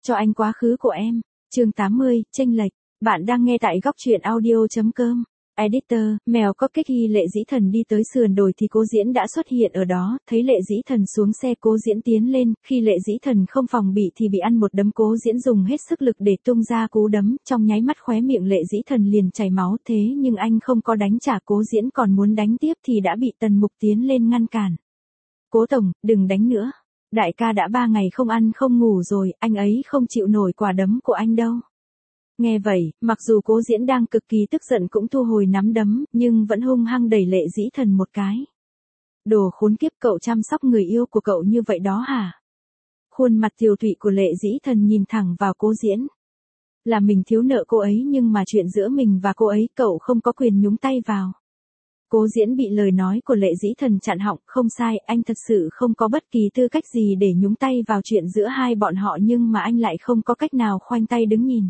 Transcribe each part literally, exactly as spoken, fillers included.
cho anh quá khứ của em. Chương tám mươi, chênh lệch. Bạn đang nghe tại góc truyện audio chấm com. Editor, mèo có kích khi Lệ Dĩ Thần đi tới sườn đồi thì Cố Diễn đã xuất hiện ở đó, thấy Lệ Dĩ Thần xuống xe Cố Diễn tiến lên, khi Lệ Dĩ Thần không phòng bị thì bị ăn một đấm Cố Diễn dùng hết sức lực để tung ra cú đấm, trong nháy mắt khóe miệng Lệ Dĩ Thần liền chảy máu thế nhưng anh không có đánh trả Cố Diễn còn muốn đánh tiếp thì đã bị Tần Mục tiến lên ngăn cản. Cố tổng, đừng đánh nữa. Đại ca đã ba ngày không ăn không ngủ rồi, anh ấy không chịu nổi quả đấm của anh đâu. Nghe vậy, mặc dù Cố Diễn đang cực kỳ tức giận cũng thu hồi nắm đấm, nhưng vẫn hung hăng đẩy Lệ Dĩ Thần một cái. Đồ khốn kiếp, cậu chăm sóc người yêu của cậu như vậy đó hả? Khuôn mặt tiều tụy của Lệ Dĩ Thần nhìn thẳng vào Cố Diễn. Là mình thiếu nợ cô ấy nhưng mà chuyện giữa mình và cô ấy cậu không có quyền nhúng tay vào. Cố Diễn bị lời nói của Lệ Dĩ Thần chặn họng, không sai, anh thật sự không có bất kỳ tư cách gì để nhúng tay vào chuyện giữa hai bọn họ nhưng mà anh lại không có cách nào khoanh tay đứng nhìn.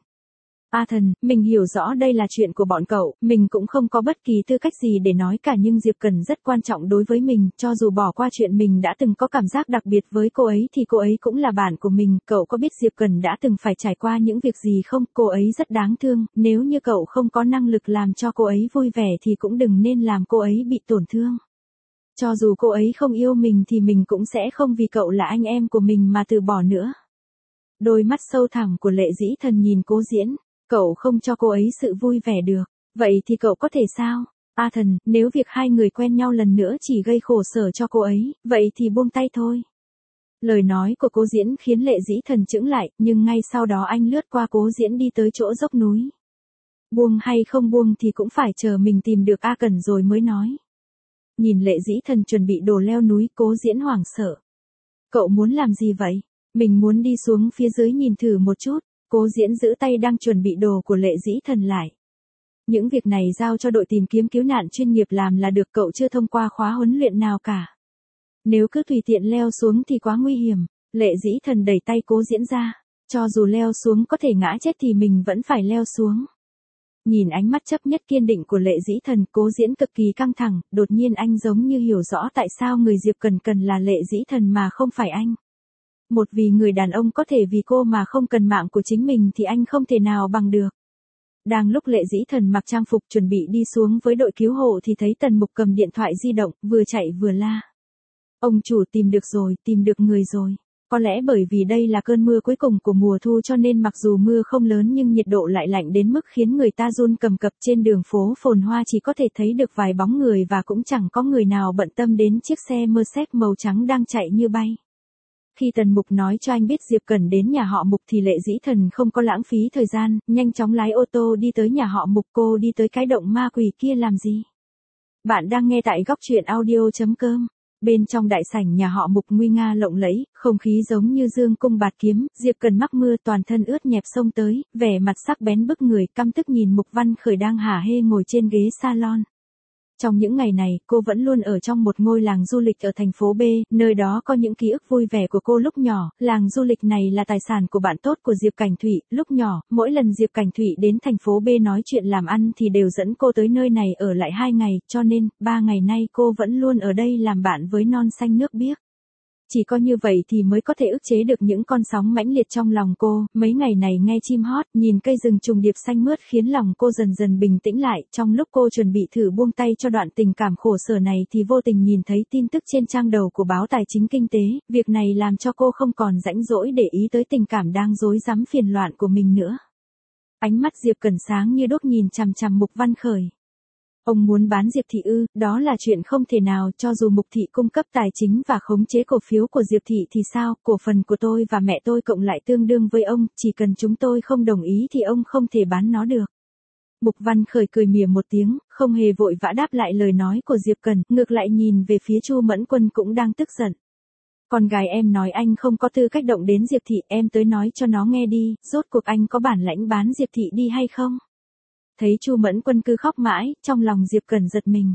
A Thần, mình hiểu rõ đây là chuyện của bọn cậu, mình cũng không có bất kỳ tư cách gì để nói cả nhưng Diệp Cần rất quan trọng đối với mình, cho dù bỏ qua chuyện mình đã từng có cảm giác đặc biệt với cô ấy thì cô ấy cũng là bạn của mình, cậu có biết Diệp Cần đã từng phải trải qua những việc gì không, cô ấy rất đáng thương, nếu như cậu không có năng lực làm cho cô ấy vui vẻ thì cũng đừng nên làm cô ấy bị tổn thương. Cho dù cô ấy không yêu mình thì mình cũng sẽ không vì cậu là anh em của mình mà từ bỏ nữa. Đôi mắt sâu thẳm của Lệ Dĩ Thần nhìn Cố Diễn. Cậu không cho cô ấy sự vui vẻ được, vậy thì cậu có thể sao? A Thần, nếu việc hai người quen nhau lần nữa chỉ gây khổ sở cho cô ấy, vậy thì buông tay thôi. Lời nói của Cố Diễn khiến Lệ Dĩ Thần chững lại, nhưng ngay sau đó anh lướt qua Cố Diễn đi tới chỗ dốc núi. Buông hay không buông thì cũng phải chờ mình tìm được A Cẩn rồi mới nói. Nhìn Lệ Dĩ Thần chuẩn bị đổ leo núi, Cố Diễn hoảng sợ. Cậu muốn làm gì vậy? Mình muốn đi xuống phía dưới nhìn thử một chút. Cố Diễn giữ tay đang chuẩn bị đồ của Lệ Dĩ Thần lại. Những việc này giao cho đội tìm kiếm cứu nạn chuyên nghiệp làm là được, cậu chưa thông qua khóa huấn luyện nào cả. Nếu cứ tùy tiện leo xuống thì quá nguy hiểm. Lệ Dĩ Thần đẩy tay Cố Diễn ra. Cho dù leo xuống có thể ngã chết thì mình vẫn phải leo xuống. Nhìn ánh mắt chấp nhất kiên định của Lệ Dĩ Thần, Cố Diễn cực kỳ căng thẳng, đột nhiên anh giống như hiểu rõ tại sao người Diệp Cần cần là Lệ Dĩ Thần mà không phải anh. Một vì người đàn ông có thể vì cô mà không cần mạng của chính mình thì anh không thể nào bằng được. Đang lúc Lệ Dĩ Thần mặc trang phục chuẩn bị đi xuống với đội cứu hộ thì thấy Tần Mục cầm điện thoại di động, vừa chạy vừa la. Ông chủ, tìm được rồi, tìm được người rồi. Có lẽ bởi vì đây là cơn mưa cuối cùng của mùa thu cho nên mặc dù mưa không lớn nhưng nhiệt độ lại lạnh đến mức khiến người ta run cầm cập, trên đường phố phồn hoa chỉ có thể thấy được vài bóng người và cũng chẳng có người nào bận tâm đến chiếc xe Mercedes màu trắng đang chạy như bay. Khi Tần Mục nói cho anh biết Diệp Cần đến nhà họ Mục thì Lệ Dĩ Thần không có lãng phí thời gian, nhanh chóng lái ô tô đi tới nhà họ Mục. Cô đi tới cái động ma quỷ kia làm gì? Bạn đang nghe tại góc truyện audio chấm com. Bên trong đại sảnh nhà họ Mục nguy nga lộng lẫy, không khí giống như dương cung bạt kiếm, Diệp Cần mắc mưa toàn thân ướt nhẹp xông tới, vẻ mặt sắc bén bức người, căm tức nhìn Mục Văn Khởi đang hả hê ngồi trên ghế salon. Trong những ngày này, cô vẫn luôn ở trong một ngôi làng du lịch ở thành phố B, nơi đó có những ký ức vui vẻ của cô lúc nhỏ. Làng du lịch này là tài sản của bạn tốt của Diệp Cảnh Thụy. Lúc nhỏ, mỗi lần Diệp Cảnh Thụy đến thành phố B nói chuyện làm ăn thì đều dẫn cô tới nơi này ở lại hai ngày, cho nên, ba ngày nay cô vẫn luôn ở đây làm bạn với non xanh nước biếc. Chỉ có như vậy thì mới có thể ức chế được những con sóng mãnh liệt trong lòng cô. Mấy ngày này nghe chim hót, nhìn cây rừng trùng điệp xanh mướt khiến lòng cô dần dần bình tĩnh lại. Trong lúc cô chuẩn bị thử buông tay cho đoạn tình cảm khổ sở này thì vô tình nhìn thấy tin tức trên trang đầu của báo Tài chính Kinh tế. Việc này làm cho cô không còn rãnh rỗi để ý tới tình cảm đang rối rắm phiền loạn của mình nữa. Ánh mắt Diệp Cần sáng như đuốc nhìn chằm chằm Mục Văn Khởi. Ông muốn bán Diệp Thị ư? Đó là chuyện không thể nào, cho dù Mục Thị cung cấp tài chính và khống chế cổ phiếu của Diệp Thị thì sao, cổ phần của tôi và mẹ tôi cộng lại tương đương với ông, chỉ cần chúng tôi không đồng ý thì ông không thể bán nó được. Mục Văn Khởi cười mỉa một tiếng, không hề vội vã đáp lại lời nói của Diệp Cần, ngược lại nhìn về phía Chu Mẫn Quân cũng đang tức giận. Con gái em nói anh không có tư cách động đến Diệp Thị, em tới nói cho nó nghe đi, rốt cuộc anh có bản lãnh bán Diệp Thị đi hay không? Thấy Chu Mẫn Quân cứ khóc mãi, trong lòng Diệp Cần giật mình.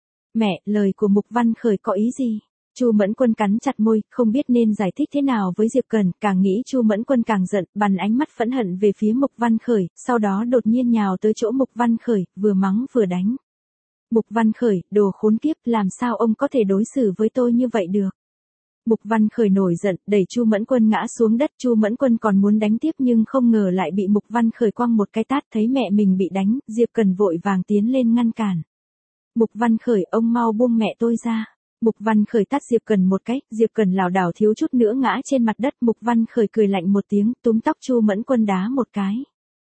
Mẹ, lời của Mục Văn Khởi có ý gì? Chu Mẫn Quân cắn chặt môi, không biết nên giải thích thế nào với Diệp Cần, càng nghĩ Chu Mẫn Quân càng giận, bắn ánh mắt phẫn hận về phía Mục Văn Khởi, sau đó đột nhiên nhào tới chỗ Mục Văn Khởi, vừa mắng vừa đánh. Mục Văn Khởi, đồ khốn kiếp, làm sao ông có thể đối xử với tôi như vậy được? Mục Văn Khởi nổi giận, đẩy Chu Mẫn Quân ngã xuống đất. Chu Mẫn Quân còn muốn đánh tiếp nhưng không ngờ lại bị Mục Văn Khởi quăng một cái tát. Thấy mẹ mình bị đánh, Diệp Cần vội vàng tiến lên ngăn cản. Mục Văn Khởi, ông mau buông mẹ tôi ra. Mục Văn Khởi tát Diệp Cần một cái, Diệp Cần lảo đảo thiếu chút nữa ngã trên mặt đất. Mục Văn Khởi cười lạnh một tiếng, túm tóc Chu Mẫn Quân đá một cái.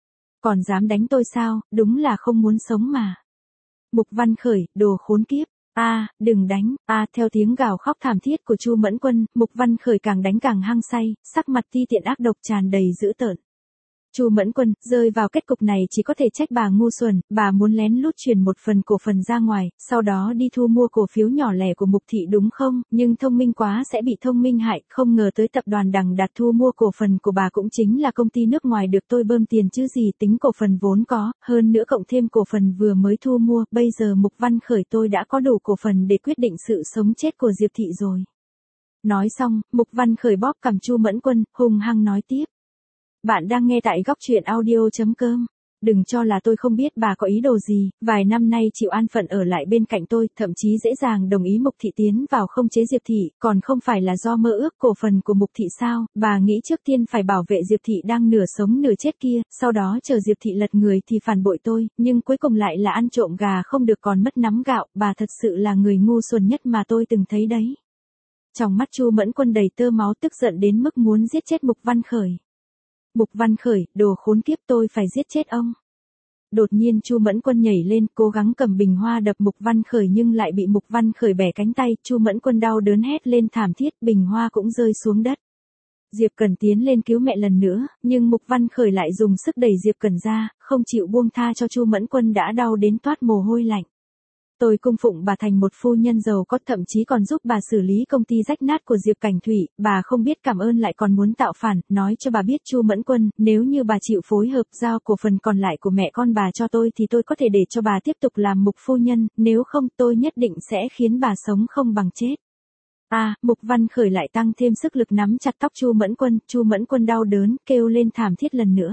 Còn dám đánh tôi sao, đúng là không muốn sống mà. Mục Văn Khởi, đồ khốn kiếp. A, à, đừng đánh, a, à, theo tiếng gào khóc thảm thiết của Chu Mẫn Quân, Mục Văn Khởi càng đánh càng hăng say, sắc mặt ti tiện ác độc tràn đầy dữ tợn. Chu Mẫn Quân, rơi vào kết cục này chỉ có thể trách bà ngu xuẩn, bà muốn lén lút truyền một phần cổ phần ra ngoài, sau đó đi thu mua cổ phiếu nhỏ lẻ của Mục thị đúng không, nhưng thông minh quá sẽ bị thông minh hại, không ngờ tới tập đoàn Đằng Đạt thu mua cổ phần của bà cũng chính là công ty nước ngoài được tôi bơm tiền chứ gì, tính cổ phần vốn có, hơn nữa cộng thêm cổ phần vừa mới thu mua, bây giờ Mục Văn Khởi tôi đã có đủ cổ phần để quyết định sự sống chết của Diệp thị rồi. Nói xong, Mục Văn Khởi bóp cằm Chu Mẫn Quân, hung hăng nói tiếp. Bạn đang nghe tại góc truyện audio chấm com. Đừng cho là tôi không biết bà có ý đồ gì, vài năm nay chịu an phận ở lại bên cạnh tôi, thậm chí dễ dàng đồng ý Mục thị tiến vào không chế Diệp thị, còn không phải là do mơ ước cổ phần của Mục thị sao, bà nghĩ trước tiên phải bảo vệ Diệp thị đang nửa sống nửa chết kia, sau đó chờ Diệp thị lật người thì phản bội tôi, nhưng cuối cùng lại là ăn trộm gà không được còn mất nắm gạo, bà thật sự là người ngu xuẩn nhất mà tôi từng thấy đấy. Trong mắt Chu Mẫn Quân đầy tơ máu, tức giận đến mức muốn giết chết Mục Văn Khởi. Mục Văn Khởi, đồ khốn kiếp, tôi phải giết chết ông. Đột nhiên Chu Mẫn Quân nhảy lên, cố gắng cầm bình hoa đập Mục Văn Khởi nhưng lại bị Mục Văn Khởi bẻ cánh tay, Chu Mẫn Quân đau đớn hét lên thảm thiết, bình hoa cũng rơi xuống đất. Diệp Cần tiến lên cứu mẹ lần nữa, nhưng Mục Văn Khởi lại dùng sức đẩy Diệp Cần ra, không chịu buông tha cho Chu Mẫn Quân đã đau đến toát mồ hôi lạnh. Tôi cung phụng bà thành một phu nhân giàu có, thậm chí còn giúp bà xử lý công ty rách nát của Diệp Cảnh Thủy, bà không biết cảm ơn lại còn muốn tạo phản, nói cho bà biết Chu Mẫn Quân, nếu như bà chịu phối hợp giao cổ phần còn lại của mẹ con bà cho tôi thì tôi có thể để cho bà tiếp tục làm Mục phu nhân, nếu không tôi nhất định sẽ khiến bà sống không bằng chết. A, à, Mục Văn Khởi lại tăng thêm sức lực nắm chặt tóc Chu Mẫn Quân, Chu Mẫn Quân đau đớn, kêu lên thảm thiết lần nữa.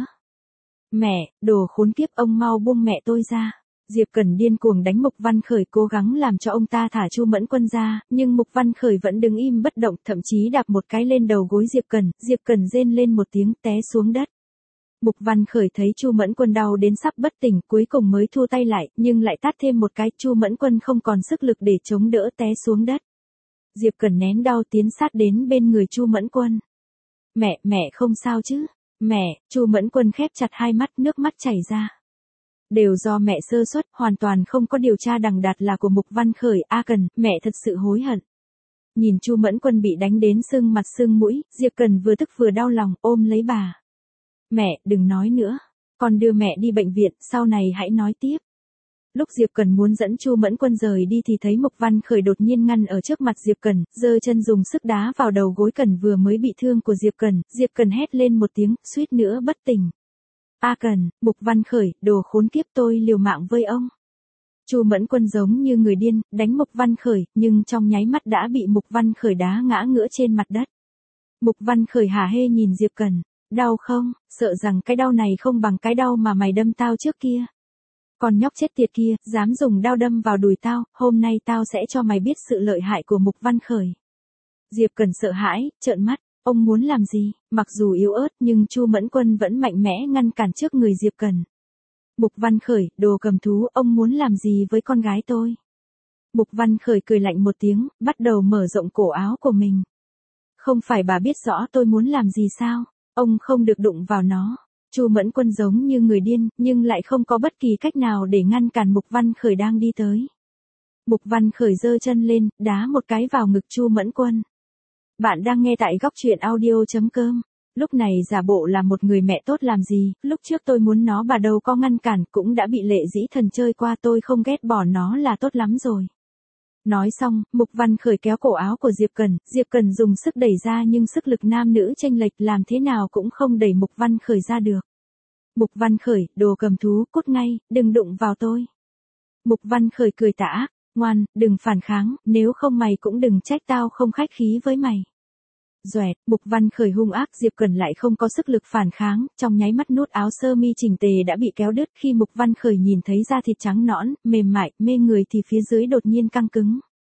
Mẹ, đồ khốn kiếp, ông mau buông mẹ tôi ra. Diệp Cần điên cuồng đánh Mục Văn Khởi, cố gắng làm cho ông ta thả Chu Mẫn Quân ra, nhưng Mục Văn Khởi vẫn đứng im bất động, thậm chí đạp một cái lên đầu gối Diệp Cần, Diệp Cần rên lên một tiếng té xuống đất. Mục Văn Khởi thấy Chu Mẫn Quân đau đến sắp bất tỉnh, cuối cùng mới thu tay lại, nhưng lại tát thêm một cái, Chu Mẫn Quân không còn sức lực để chống đỡ té xuống đất. Diệp Cần nén đau tiến sát đến bên người Chu Mẫn Quân. Mẹ, mẹ không sao chứ? Mẹ, Chu Mẫn Quân khép chặt hai mắt, nước mắt chảy ra. Đều do mẹ sơ suất, hoàn toàn không có điều tra Đằng Đạt là của Mục Văn Khởi, A Cần, mẹ thật sự hối hận. Nhìn Chu Mẫn Quân bị đánh đến sưng mặt sưng mũi, Diệp Cần vừa tức vừa đau lòng, ôm lấy bà. Mẹ, đừng nói nữa, con đưa mẹ đi bệnh viện, sau này hãy nói tiếp. Lúc Diệp Cần muốn dẫn Chu Mẫn Quân rời đi thì thấy Mục Văn Khởi đột nhiên ngăn ở trước mặt Diệp Cần, giơ chân dùng sức đá vào đầu gối Cần vừa mới bị thương của Diệp Cần, Diệp Cần hét lên một tiếng, suýt nữa bất tỉnh. A Cần, Mục Văn Khởi, đồ khốn kiếp, tôi liều mạng với ông. Chu Mẫn Quân giống như người điên, đánh Mục Văn Khởi, nhưng trong nháy mắt đã bị Mục Văn Khởi đá ngã ngửa trên mặt đất. Mục Văn Khởi hả hê nhìn Diệp Cần, đau không, sợ rằng cái đau này không bằng cái đau mà mày đâm tao trước kia. Con nhóc chết tiệt kia, dám dùng đao đâm vào đùi tao, hôm nay tao sẽ cho mày biết sự lợi hại của Mục Văn Khởi. Diệp Cần sợ hãi, trợn mắt. Ông muốn làm gì? Mặc dù yếu ớt nhưng Chu Mẫn Quân vẫn mạnh mẽ ngăn cản trước người Diệp Cần. Mục Văn Khởi, đồ cầm thú, ông muốn làm gì với con gái tôi? Mục Văn Khởi cười lạnh một tiếng, bắt đầu mở rộng cổ áo của mình. Không phải bà biết rõ tôi muốn làm gì sao? Ông không được đụng vào nó. Chu Mẫn Quân giống như người điên, nhưng lại không có bất kỳ cách nào để ngăn cản Mục Văn Khởi đang đi tới. Mục Văn Khởi giơ chân lên, đá một cái vào ngực Chu Mẫn Quân. Bạn đang nghe tại góc truyện audio chấm com. Lúc này giả bộ là một người mẹ tốt làm gì, lúc trước tôi muốn nó bà đâu có ngăn cản, cũng đã bị Lệ Dĩ Thần chơi qua, tôi không ghét bỏ nó là tốt lắm rồi. Nói xong, Mục Văn Khởi kéo cổ áo của Diệp Cần, Diệp Cần dùng sức đẩy ra nhưng sức lực nam nữ chênh lệch làm thế nào cũng không đẩy Mục Văn Khởi ra được. Mục Văn Khởi, đồ cầm thú, cút ngay, đừng đụng vào tôi. Mục Văn Khởi cười tả, ngoan, đừng phản kháng, nếu không mày cũng đừng trách tao không khách khí với mày. Doẹt, Mục Văn Khởi hung ác, Diệp Cần lại không có sức lực phản kháng, trong nháy mắt nút áo sơ mi chỉnh tề đã bị kéo đứt, khi Mục Văn Khởi nhìn thấy da thịt trắng nõn, mềm mại, mê người thì phía dưới đột nhiên căng cứng.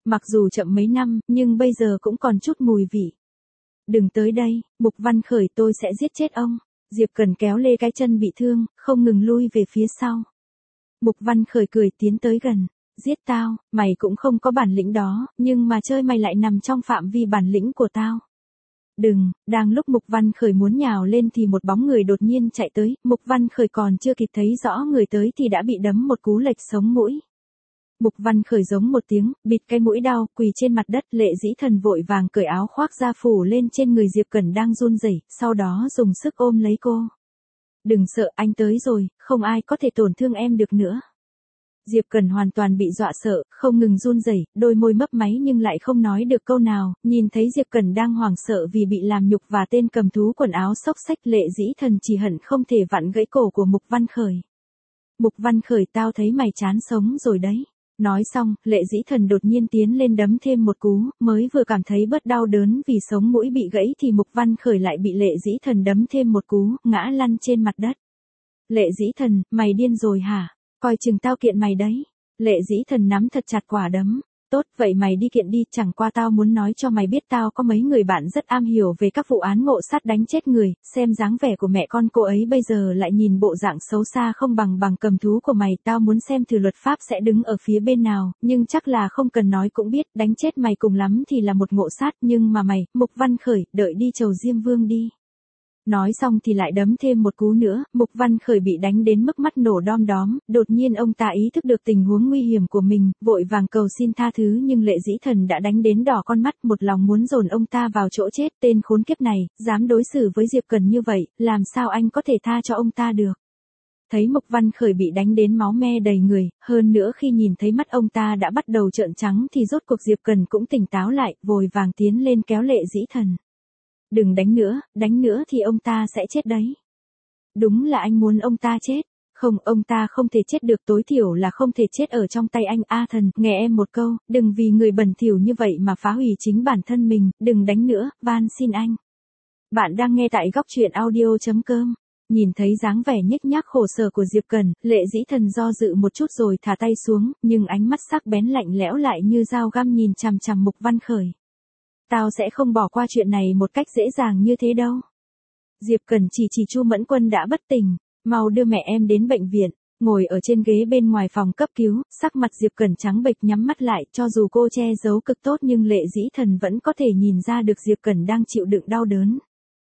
Mặc dù chậm mấy năm, nhưng bây giờ cũng còn chút mùi vị. Đừng tới đây, Mục Văn Khởi, tôi sẽ giết chết ông. Diệp Cần kéo lê cái chân bị thương, không ngừng lui về phía sau. Mục Văn Khởi cười tiến tới gần. Giết tao, mày cũng không có bản lĩnh đó, nhưng mà chơi mày lại nằm trong phạm vi bản lĩnh của tao. Đừng, đang lúc Mục Văn Khởi muốn nhào lên thì một bóng người đột nhiên chạy tới, Mục Văn Khởi còn chưa kịp thấy rõ người tới thì đã bị đấm một cú lệch sống mũi. Mục Văn Khởi giống một tiếng, bịt cái mũi đau, quỳ trên mặt đất. Lệ Dĩ Thần vội vàng cởi áo khoác ra phủ lên trên người Diệp Cẩn đang run rẩy, sau đó dùng sức ôm lấy cô. Đừng sợ, anh tới rồi, không ai có thể tổn thương em được nữa. Diệp Cẩn hoàn toàn bị dọa sợ, không ngừng run rẩy, đôi môi mấp máy nhưng lại không nói được câu nào. Nhìn thấy Diệp Cẩn đang hoảng sợ vì bị làm nhục và tên cầm thú quần áo xốc xách, Lệ Dĩ Thần chỉ hận không thể vặn gãy cổ của Mục Văn Khởi. Mục Văn Khởi, tao thấy mày chán sống rồi đấy. Nói xong, Lệ Dĩ Thần đột nhiên tiến lên đấm thêm một cú, mới vừa cảm thấy bớt đau đớn vì sống mũi bị gãy thì Mục Văn Khởi lại bị Lệ Dĩ Thần đấm thêm một cú, ngã lăn trên mặt đất. Lệ Dĩ Thần, mày điên rồi hả? Coi chừng tao kiện mày đấy. Lệ Dĩ Thần nắm thật chặt quả đấm. Tốt, vậy mày đi kiện đi, chẳng qua tao muốn nói cho mày biết tao có mấy người bạn rất am hiểu về các vụ án ngộ sát đánh chết người, xem dáng vẻ của mẹ con cô ấy bây giờ lại nhìn bộ dạng xấu xa không bằng bằng cầm thú của mày, tao muốn xem thử luật pháp sẽ đứng ở phía bên nào, nhưng chắc là không cần nói cũng biết, đánh chết mày cùng lắm thì là một ngộ sát, nhưng mà mày, Mục Văn Khởi, đợi đi chầu Diêm Vương đi. Nói xong thì lại đấm thêm một cú nữa, Mục Văn Khởi bị đánh đến mức mắt nổ đom đóm, đột nhiên ông ta ý thức được tình huống nguy hiểm của mình, vội vàng cầu xin tha thứ nhưng Lệ Dĩ Thần đã đánh đến đỏ con mắt, một lòng muốn dồn ông ta vào chỗ chết. Tên khốn kiếp này, dám đối xử với Diệp Cần như vậy, làm sao anh có thể tha cho ông ta được. Thấy Mục Văn Khởi bị đánh đến máu me đầy người, hơn nữa khi nhìn thấy mắt ông ta đã bắt đầu trợn trắng thì rốt cuộc Diệp Cần cũng tỉnh táo lại, vội vàng tiến lên kéo Lệ Dĩ Thần. Đừng đánh nữa, đánh nữa thì ông ta sẽ chết đấy. Đúng là anh muốn ông ta chết. Không, ông ta không thể chết được, tối thiểu là không thể chết ở trong tay anh. A Thần, nghe em một câu, đừng vì người bẩn thỉu như vậy mà phá hủy chính bản thân mình, đừng đánh nữa, van xin anh. Bạn đang nghe tại góc truyện audio chấm com. Nhìn thấy dáng vẻ nhếch nhác khổ sở của Diệp Cần, Lệ Dĩ Thần do dự một chút rồi thả tay xuống, nhưng ánh mắt sắc bén lạnh lẽo lại như dao găm nhìn chằm chằm Mục Văn Khởi. Tao sẽ không bỏ qua chuyện này một cách dễ dàng như thế đâu. Diệp Cần chỉ chỉ Chu Mẫn Quân đã bất tỉnh, mau đưa mẹ em đến bệnh viện. Ngồi ở trên ghế bên ngoài phòng cấp cứu, sắc mặt Diệp Cần trắng bệch nhắm mắt lại, cho dù cô che giấu cực tốt nhưng Lệ Dĩ Thần vẫn có thể nhìn ra được Diệp Cần đang chịu đựng đau đớn.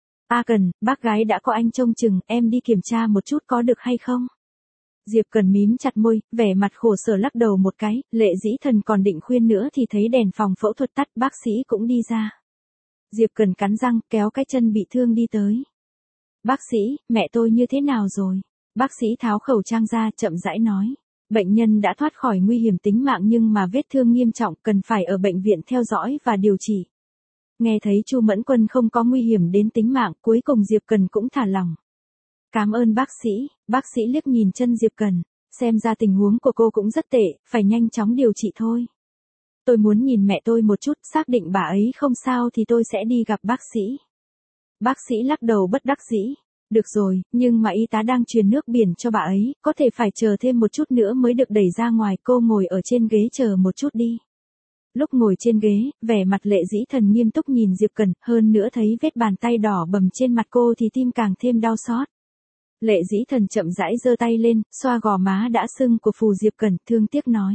A Cần, bác gái đã có anh trông chừng, em đi kiểm tra một chút có được hay không? Diệp Cần mím chặt môi, vẻ mặt khổ sở lắc đầu một cái, Lệ Dĩ Thần còn định khuyên nữa thì thấy đèn phòng phẫu thuật tắt, bác sĩ cũng đi ra. Diệp Cần cắn răng, kéo cái chân bị thương đi tới. Bác sĩ, mẹ tôi như thế nào rồi? Bác sĩ tháo khẩu trang ra, chậm rãi nói. Bệnh nhân đã thoát khỏi nguy hiểm tính mạng nhưng mà vết thương nghiêm trọng, cần phải ở bệnh viện theo dõi và điều trị. Nghe thấy Chu Mẫn Quân không có nguy hiểm đến tính mạng, cuối cùng Diệp Cần cũng thả lỏng. Cảm ơn bác sĩ. Bác sĩ liếc nhìn chân Diệp Cần, xem ra tình huống của cô cũng rất tệ, phải nhanh chóng điều trị thôi. Tôi muốn nhìn mẹ tôi một chút, xác định bà ấy không sao thì tôi sẽ đi gặp bác sĩ. Bác sĩ lắc đầu bất đắc dĩ. Được rồi, nhưng mà y tá đang truyền nước biển cho bà ấy, có thể phải chờ thêm một chút nữa mới được đẩy ra ngoài, cô ngồi ở trên ghế chờ một chút đi. Lúc ngồi trên ghế, vẻ mặt Lệ Dĩ Thần nghiêm túc nhìn Diệp Cần, hơn nữa thấy vết bàn tay đỏ bầm trên mặt cô thì tim càng thêm đau xót. Lệ Dĩ Thần chậm rãi giơ tay lên, xoa gò má đã sưng của phù Diệp Cần, thương tiếc nói.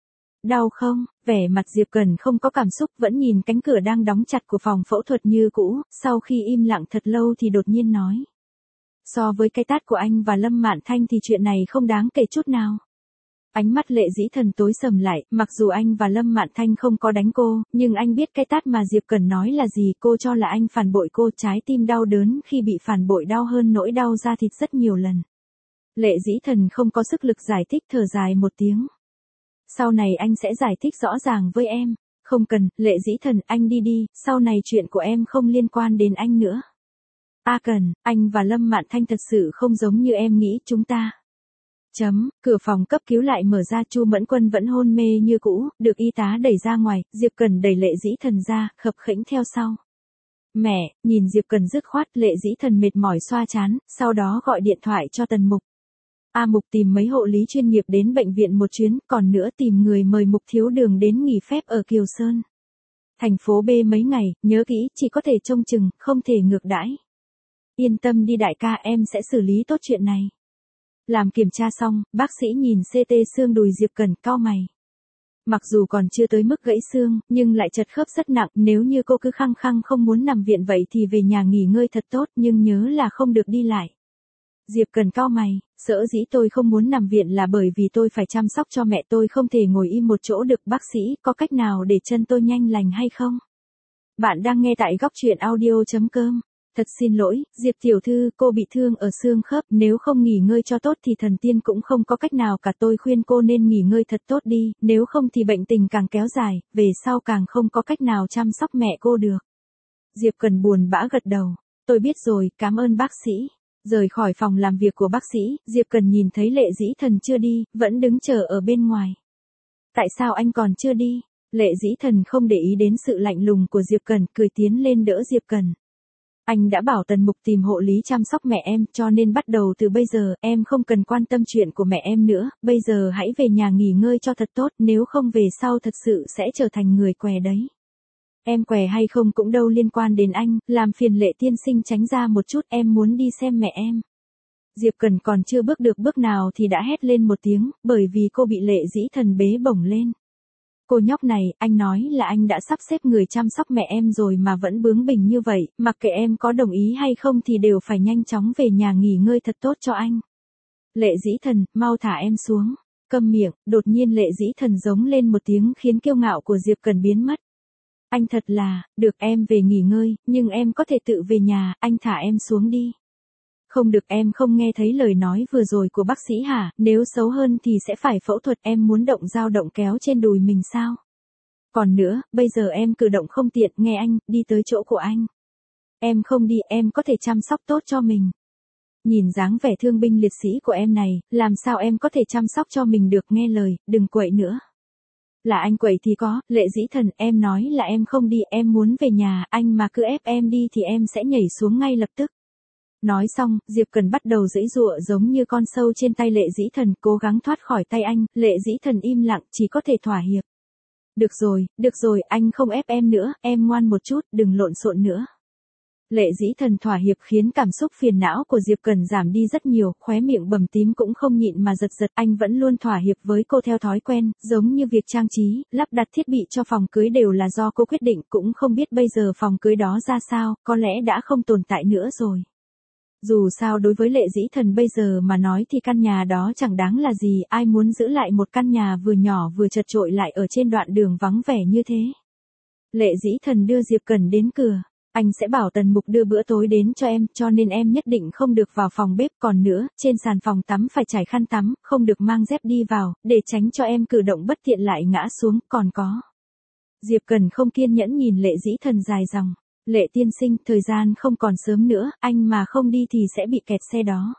Đau không? Vẻ mặt Diệp Cần không có cảm xúc, vẫn nhìn cánh cửa đang đóng chặt của phòng phẫu thuật như cũ, sau khi im lặng thật lâu thì đột nhiên nói. So với cái tát của anh và Lâm Mạn Thanh thì chuyện này không đáng kể chút nào. Ánh mắt Lệ Dĩ Thần tối sầm lại, mặc dù anh và Lâm Mạn Thanh không có đánh cô, nhưng anh biết cái tát mà Diệp Cần nói là gì, cô cho là anh phản bội cô, trái tim đau đớn khi bị phản bội đau hơn nỗi đau da thịt rất nhiều lần. Lệ Dĩ Thần không có sức lực giải thích, thở dài một tiếng. Sau này anh sẽ giải thích rõ ràng với em. Không cần, Lệ Dĩ Thần, anh đi đi, sau này chuyện của em không liên quan đến anh nữa. A Cần, anh và Lâm Mạn Thanh thật sự không giống như em nghĩ chúng ta. Chấm, cửa phòng cấp cứu lại mở ra, Chu Mẫn Quân vẫn hôn mê như cũ, được y tá đẩy ra ngoài, Diệp Cần đẩy Lệ Dĩ Thần ra, khập khiễng theo sau. Mẹ, nhìn Diệp Cần dứt khoát, Lệ Dĩ Thần mệt mỏi xoa chán, sau đó gọi điện thoại cho Tần Mục. A Mục tìm mấy hộ lý chuyên nghiệp đến bệnh viện một chuyến, còn nữa tìm người mời Mục Thiếu Đường đến nghỉ phép ở Kiều Sơn. Thành phố B mấy ngày, nhớ kỹ, chỉ có thể trông chừng, không thể ngược đãi. Yên tâm đi đại ca, em sẽ xử lý tốt chuyện này. Làm kiểm tra xong, bác sĩ nhìn xê tê xương đùi Diệp Cần, cau mày. Mặc dù còn chưa tới mức gãy xương, nhưng lại chật khớp rất nặng, nếu như cô cứ khăng khăng không muốn nằm viện vậy thì về nhà nghỉ ngơi thật tốt, nhưng nhớ là không được đi lại. Diệp Cần cau mày, sở dĩ tôi không muốn nằm viện là bởi vì tôi phải chăm sóc cho mẹ tôi, không thể ngồi im một chỗ được. Bác sĩ, có cách nào để chân tôi nhanh lành hay không? Bạn đang nghe tại góc truyện audio chấm com. Thật xin lỗi, Diệp tiểu thư, cô bị thương ở xương khớp, nếu không nghỉ ngơi cho tốt thì thần tiên cũng không có cách nào cả. Tôi khuyên cô nên nghỉ ngơi thật tốt đi, nếu không thì bệnh tình càng kéo dài, về sau càng không có cách nào chăm sóc mẹ cô được. Diệp Cần buồn bã gật đầu. Tôi biết rồi, cảm ơn bác sĩ. Rời khỏi phòng làm việc của bác sĩ, Diệp Cần nhìn thấy Lệ Dĩ Thần chưa đi, vẫn đứng chờ ở bên ngoài. Tại sao anh còn chưa đi? Lệ Dĩ Thần không để ý đến sự lạnh lùng của Diệp Cần, cười tiến lên đỡ Diệp Cần. Anh đã bảo Tần Mục tìm hộ lý chăm sóc mẹ em, cho nên bắt đầu từ bây giờ, em không cần quan tâm chuyện của mẹ em nữa, bây giờ hãy về nhà nghỉ ngơi cho thật tốt, nếu không về sau thật sự sẽ trở thành người què đấy. Em què hay không cũng đâu liên quan đến anh, làm phiền Lệ tiên sinh tránh ra một chút, em muốn đi xem mẹ em. Diệp Cần còn chưa bước được bước nào thì đã hét lên một tiếng, bởi vì cô bị Lệ Dĩ Thần bế bổng lên. Cô nhóc này, anh nói là anh đã sắp xếp người chăm sóc mẹ em rồi mà vẫn bướng bỉnh như vậy, mặc kệ em có đồng ý hay không thì đều phải nhanh chóng về nhà nghỉ ngơi thật tốt cho anh. Lệ Dĩ Thần, mau thả em xuống. Câm miệng, đột nhiên Lệ Dĩ Thần giống lên một tiếng khiến kiêu ngạo của Diệp Cần biến mất. Anh thật là, được em về nghỉ ngơi, nhưng em có thể tự về nhà, anh thả em xuống đi. Không được, em không nghe thấy lời nói vừa rồi của bác sĩ hả, nếu xấu hơn thì sẽ phải phẫu thuật, em muốn động dao động kéo trên đùi mình sao? Còn nữa, bây giờ em cử động không tiện, nghe anh, đi tới chỗ của anh. Em không đi, em có thể chăm sóc tốt cho mình. Nhìn dáng vẻ thương binh liệt sĩ của em này, làm sao em có thể chăm sóc cho mình được, nghe lời, đừng quậy nữa. Là anh quậy thì có, Lệ Dĩ Thần, em nói là em không đi, em muốn về nhà, anh mà cứ ép em đi thì em sẽ nhảy xuống ngay lập tức. Nói xong, Diệp Cần bắt đầu giãy giụa giống như con sâu trên tay Lệ Dĩ Thần, cố gắng thoát khỏi tay anh. Lệ Dĩ Thần im lặng, chỉ có thể thỏa hiệp. Được rồi, được rồi, anh không ép em nữa, em ngoan một chút, đừng lộn xộn nữa. Lệ Dĩ Thần thỏa hiệp khiến cảm xúc phiền não của Diệp Cần giảm đi rất nhiều, khóe miệng bầm tím cũng không nhịn mà giật giật. Anh vẫn luôn thỏa hiệp với cô theo thói quen, giống như việc trang trí, lắp đặt thiết bị cho phòng cưới đều là do cô quyết định, cũng không biết bây giờ phòng cưới đó ra sao, có lẽ đã không tồn tại nữa rồi. Dù sao đối với Lệ Dĩ Thần bây giờ mà nói thì căn nhà đó chẳng đáng là gì, ai muốn giữ lại một căn nhà vừa nhỏ vừa chật chội lại ở trên đoạn đường vắng vẻ như thế. Lệ Dĩ Thần đưa Diệp Cần đến cửa. Anh sẽ bảo Tần Mục đưa bữa tối đến cho em, cho nên em nhất định không được vào phòng bếp, còn nữa, trên sàn phòng tắm phải trải khăn tắm, không được mang dép đi vào, để tránh cho em cử động bất tiện lại ngã xuống, còn có. Diệp Cần không kiên nhẫn nhìn Lệ Dĩ Thần dài dòng. Lệ tiên sinh, thời gian không còn sớm nữa, anh mà không đi thì sẽ bị kẹt xe đó.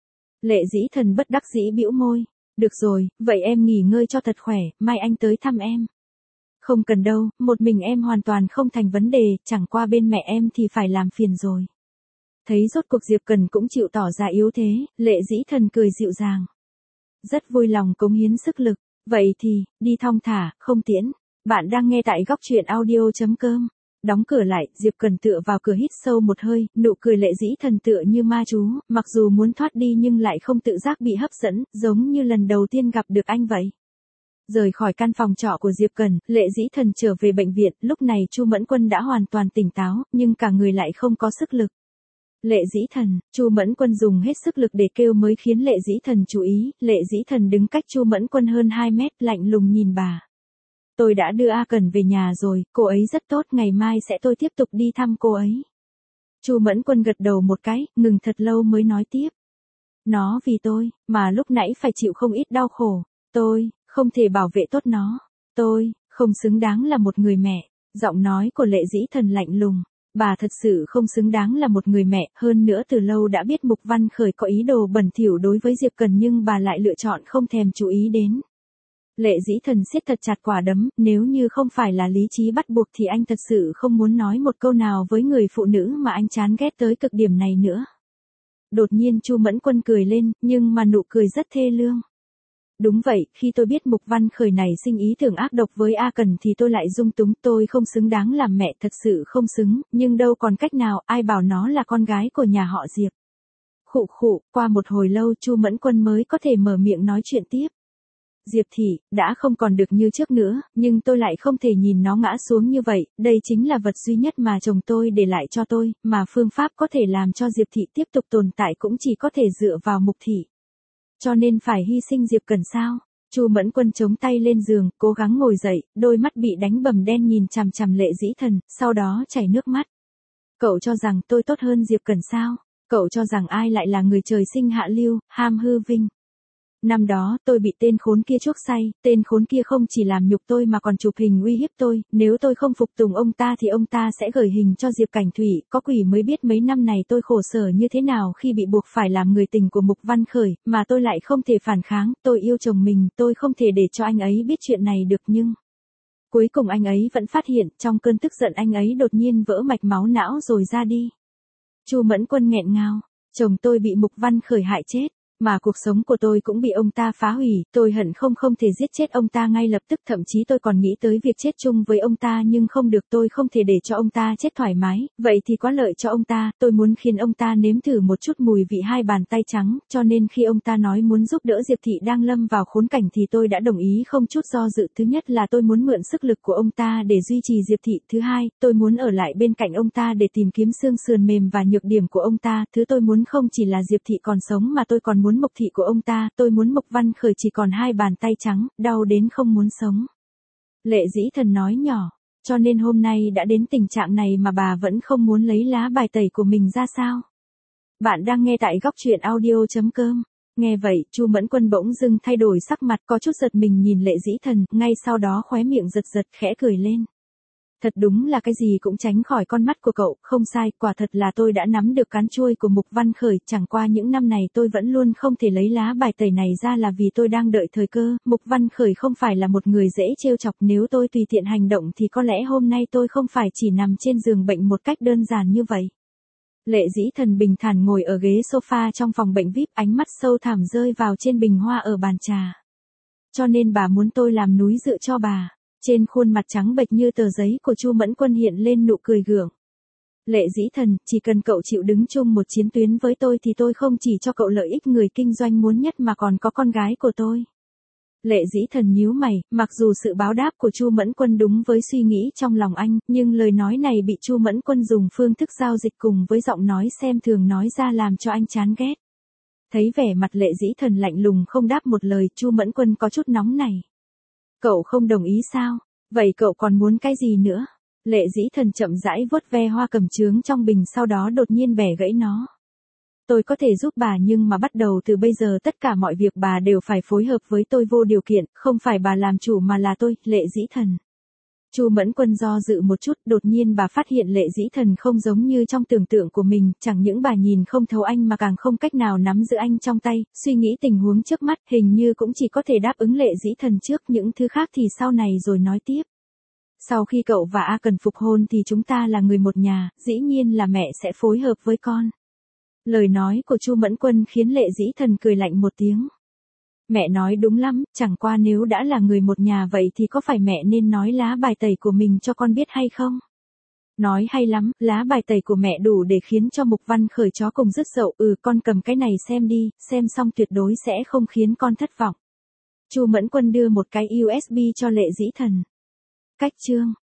Lệ Dĩ Thần bất đắc dĩ bĩu môi. Được rồi, vậy em nghỉ ngơi cho thật khỏe, mai anh tới thăm em. Không cần đâu, một mình em hoàn toàn không thành vấn đề, chẳng qua bên mẹ em thì phải làm phiền rồi. Thấy rốt cuộc Diệp Cần cũng chịu tỏ ra yếu thế, Lệ Dĩ Thần cười dịu dàng. Rất vui lòng cống hiến sức lực, vậy thì, đi thong thả, không tiễn. Bạn đang nghe tại góc truyện audio chấm com. Đóng cửa lại, Diệp Cần tựa vào cửa hít sâu một hơi, nụ cười Lệ Dĩ Thần tựa như ma chú, mặc dù muốn thoát đi nhưng lại không tự giác bị hấp dẫn, giống như lần đầu tiên gặp được anh vậy. Rời khỏi căn phòng trọ của Diệp Cần, Lệ Dĩ Thần trở về bệnh viện, lúc này Chu Mẫn Quân đã hoàn toàn tỉnh táo, nhưng cả người lại không có sức lực. Lệ Dĩ Thần, Chu Mẫn Quân dùng hết sức lực để kêu mới khiến Lệ Dĩ Thần chú ý, Lệ Dĩ Thần đứng cách Chu Mẫn Quân hơn hai mét, lạnh lùng nhìn bà. Tôi đã đưa A Cần về nhà rồi, cô ấy rất tốt, ngày mai sẽ tôi tiếp tục đi thăm cô ấy. Chu Mẫn Quân gật đầu một cái, ngừng thật lâu mới nói tiếp. Nó vì tôi, mà lúc nãy phải chịu không ít đau khổ, tôi, không thể bảo vệ tốt nó, tôi, không xứng đáng là một người mẹ. Giọng nói của Lệ Dĩ Thần lạnh lùng, bà thật sự không xứng đáng là một người mẹ, hơn nữa từ lâu đã biết Mục Văn Khởi có ý đồ bẩn thỉu đối với Diệp Cần nhưng bà lại lựa chọn không thèm chú ý đến. Lệ Dĩ Thần siết thật chặt quả đấm, nếu như không phải là lý trí bắt buộc thì anh thật sự không muốn nói một câu nào với người phụ nữ mà anh chán ghét tới cực điểm này nữa. đột nhiên Chu Mẫn Quân cười lên, nhưng mà nụ cười rất thê lương. Đúng vậy, khi tôi biết Mục Văn Khởi này sinh ý tưởng ác độc với A Cần thì tôi lại dung túng, tôi không xứng đáng làm mẹ, thật sự không xứng, nhưng đâu còn cách nào, ai bảo nó là con gái của nhà họ Diệp. Khụ khụ, qua một hồi lâu Chu Mẫn Quân mới có thể mở miệng nói chuyện tiếp. Diệp thị, đã không còn được như trước nữa, nhưng tôi lại không thể nhìn nó ngã xuống như vậy, đây chính là vật duy nhất mà chồng tôi để lại cho tôi, mà phương pháp có thể làm cho Diệp thị tiếp tục tồn tại cũng chỉ có thể dựa vào Mục thị. Cho nên phải hy sinh Diệp Cần sao? Chu Mẫn Quân chống tay lên giường, cố gắng ngồi dậy, đôi mắt bị đánh bầm đen nhìn chằm chằm Lệ Dĩ Thần, sau đó chảy nước mắt. Cậu cho rằng tôi tốt hơn Diệp Cần sao? Cậu cho rằng ai lại là người trời sinh hạ lưu, ham hư vinh? Năm đó, tôi bị tên khốn kia chuốc say, tên khốn kia không chỉ làm nhục tôi mà còn chụp hình uy hiếp tôi, nếu tôi không phục tùng ông ta thì ông ta sẽ gửi hình cho Diệp Cảnh Thủy, có quỷ mới biết mấy năm này tôi khổ sở như thế nào khi bị buộc phải làm người tình của Mục Văn Khởi, mà tôi lại không thể phản kháng, tôi yêu chồng mình, tôi không thể để cho anh ấy biết chuyện này được nhưng... Cuối cùng anh ấy vẫn phát hiện, trong cơn tức giận anh ấy đột nhiên vỡ mạch máu não rồi ra đi. Chu Mẫn Quân nghẹn ngào, chồng tôi bị Mục Văn Khởi hại chết. Mà cuộc sống của tôi cũng bị ông ta phá hủy, tôi hận không không thể giết chết ông ta ngay lập tức, thậm chí tôi còn nghĩ tới việc chết chung với ông ta nhưng không được, tôi không thể để cho ông ta chết thoải mái, vậy thì có lợi cho ông ta, tôi muốn khiến ông ta nếm thử một chút mùi vị hai bàn tay trắng, cho nên khi ông ta nói muốn giúp đỡ Diệp thị đang lâm vào khốn cảnh thì tôi đã đồng ý không chút do dự. Thứ nhất là tôi muốn mượn sức lực của ông ta để duy trì Diệp thị, thứ hai, tôi muốn ở lại bên cạnh ông ta để tìm kiếm xương sườn mềm và nhược điểm của ông ta, thứ tôi muốn không chỉ là Diệp thị còn sống mà tôi còn muốn Mục thị của ông ta, tôi muốn Mục Văn Khởi chỉ còn hai bàn tay trắng, đau đến không muốn sống. Lệ Dĩ Thần nói nhỏ, cho nên hôm nay đã đến tình trạng này mà bà vẫn không muốn lấy lá bài tẩy của mình ra sao? Bạn đang nghe tại góc truyện audio chấm com. Nghe vậy, Chu Mẫn Quân bỗng dưng thay đổi sắc mặt, có chút giật mình nhìn Lệ Dĩ Thần, ngay sau đó khóe miệng giật giật khẽ cười lên. Thật đúng là cái gì cũng tránh khỏi con mắt của cậu, không sai, quả thật là tôi đã nắm được cán chuôi của Mục Văn Khởi, chẳng qua những năm này tôi vẫn luôn không thể lấy lá bài tẩy này ra là vì tôi đang đợi thời cơ, Mục Văn Khởi không phải là một người dễ trêu chọc, nếu tôi tùy tiện hành động thì có lẽ hôm nay tôi không phải chỉ nằm trên giường bệnh một cách đơn giản như vậy. Lệ Dĩ Thần bình thản ngồi ở ghế sofa trong phòng bệnh vi ai pi, ánh mắt sâu thẳm rơi vào trên bình hoa ở bàn trà. Cho nên bà muốn tôi làm núi dựa cho bà. Trên khuôn mặt trắng bệch như tờ giấy của Chu Mẫn Quân hiện lên nụ cười gượng. Lệ Dĩ Thần, chỉ cần cậu chịu đứng chung một chiến tuyến với tôi thì tôi không chỉ cho cậu lợi ích người kinh doanh muốn nhất mà còn có con gái của tôi. Lệ Dĩ Thần nhíu mày, mặc dù sự báo đáp của Chu Mẫn Quân đúng với suy nghĩ trong lòng anh, nhưng lời nói này bị Chu Mẫn Quân dùng phương thức giao dịch cùng với giọng nói xem thường nói ra làm cho anh chán ghét. Thấy vẻ mặt Lệ Dĩ Thần lạnh lùng không đáp một lời, Chu Mẫn Quân có chút nóng này. Cậu không đồng ý sao? Vậy cậu còn muốn cái gì nữa? Lệ Dĩ Thần chậm rãi vuốt ve hoa cẩm chướng trong bình sau đó đột nhiên bẻ gãy nó. Tôi có thể giúp bà nhưng mà bắt đầu từ bây giờ tất cả mọi việc bà đều phải phối hợp với tôi vô điều kiện, không phải bà làm chủ mà là tôi, Lệ Dĩ Thần. Chu Mẫn Quân do dự một chút, đột nhiên bà phát hiện Lệ Dĩ Thần không giống như trong tưởng tượng của mình, chẳng những bà nhìn không thấu anh mà càng không cách nào nắm giữ anh trong tay, suy nghĩ tình huống trước mắt, hình như cũng chỉ có thể đáp ứng Lệ Dĩ Thần trước, những thứ khác thì sau này rồi nói tiếp. Sau khi cậu và A Cần phục hôn thì chúng ta là người một nhà, dĩ nhiên là mẹ sẽ phối hợp với con. Lời nói của Chu Mẫn Quân khiến Lệ Dĩ Thần cười lạnh một tiếng. Mẹ nói đúng lắm, chẳng qua nếu đã là người một nhà vậy thì có phải mẹ nên nói lá bài tẩy của mình cho con biết hay không? Nói hay lắm, lá bài tẩy của mẹ đủ để khiến cho Mục Văn Khởi chó cùng rứt dậu, ừ con cầm cái này xem đi, xem xong tuyệt đối sẽ không khiến con thất vọng. Chu Mẫn Quân đưa một cái u ét bê cho Lệ Dĩ Thần. Cách chương